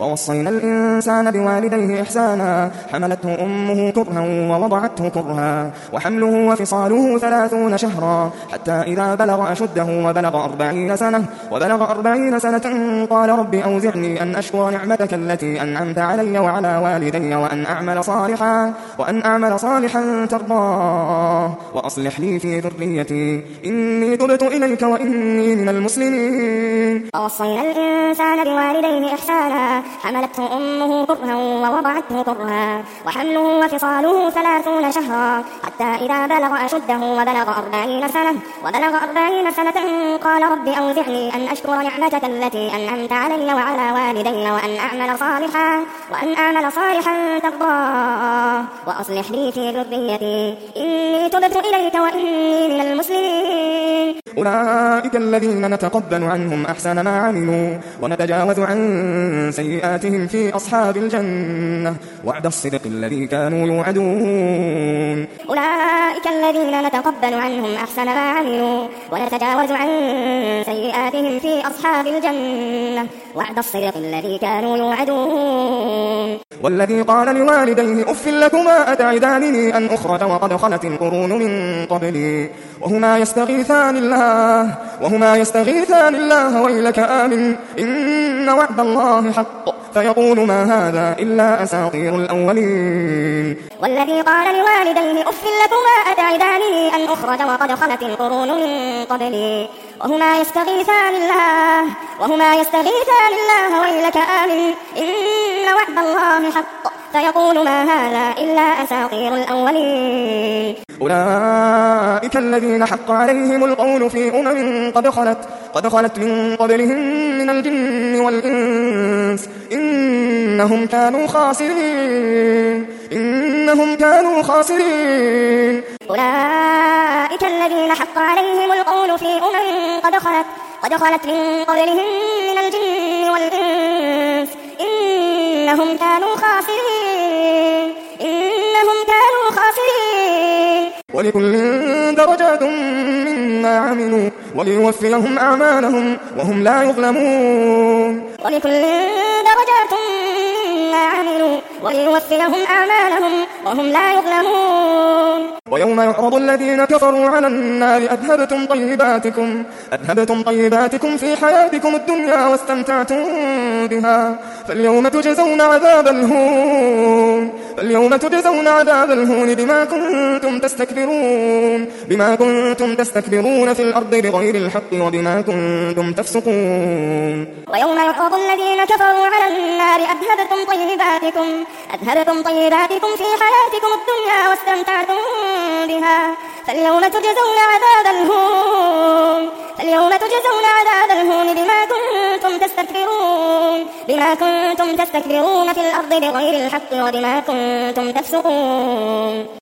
ووصينا الإنسان بوالديه إحسانا حملته أمه كرها ووضعته كرها وحمله وفصاله 30 شهرا حتى إذا بلغ أشده وبلغ 40 سنة قال رب أوزعني أن أشكر نعمتك التي أنعمت علي وعلى والدي وأن أعمل صالحا ترضاه وأصلح لي في ذريتي إني تبت إليك وإني من المسلمين. ووصينا الإنسان بوالديه إحسانا حملته أمه كرها ووضعته كرها وحمله وفصاله 30 شهرا حتى إذا بلغ أشده وبلغ 40 سنة قال رب أوزعني أن أشكر نعمتك التي أنعمت علي وعلى والدي وأن أعمل صالحا ترضاه وأصلح لي في ذريتي إني تبت إليك وإني من المسلمين. أولئك الذين نتقبل عنهم أحسن ما عملوا ونتجاوز عن سيئاتهم في أصحاب الجنة وعد الصدق الذي كانوا يوعدون. أولئك الذين نتقبل عنهم أحسن ما عملوا ونتجاوز عن سيئاتهم في أصحاب الجنة وعد الصدق الذي كانوا يوعدون. والذي قال لوالديه أف لكما أتعدانني أن أخرج وقد خلت القرون من قبلي وهما يستغيثان الله ويلك آمن إن وعد الله حق فيقول ما هذا إلا أساطير الأولين. والذي قال لوالديه أف لكما أتعدانني أن أخرج وقد خلت القرون من قبلي وهما يستغيثان الله ويلك آمن إن وعد الله حق فيقول ما هذا إلا أساطير الأولين. أولئك الذين حق عليهم القول في قد خلت من قبلهم من الجن والإنس إنهم كانوا خاسرين. أولئك الذين حق عليهم القول في قد خلت من قبلهم من الجن والإنس إنهم كانوا خاسرين. ولكل درجات مما عملوا وليوفيهم أعمالهم وهم لا يظلمون. ولكل درجات مما عملوا وليوفيهم أعمالهم وهم لا يظلمون. ويوم يعرض الذين كفروا على النار أذهبتم طيباتكم في حياتكم الدنيا واستمتعتم بها فاليوم تجزون عذاب الهون بما كنتم تستكبرون في الأرض بغير الحق وبما كنتم تفسقون. ويوم يعرض الذين كفروا على النار أذهبتم طيباتكم في حياتكم الدنيا واستمتعتم بها فاليوم تجزون عذاب الهون بما كنتم تستكبرون في الأرض بغير الحق وبما كنتم تفسقون.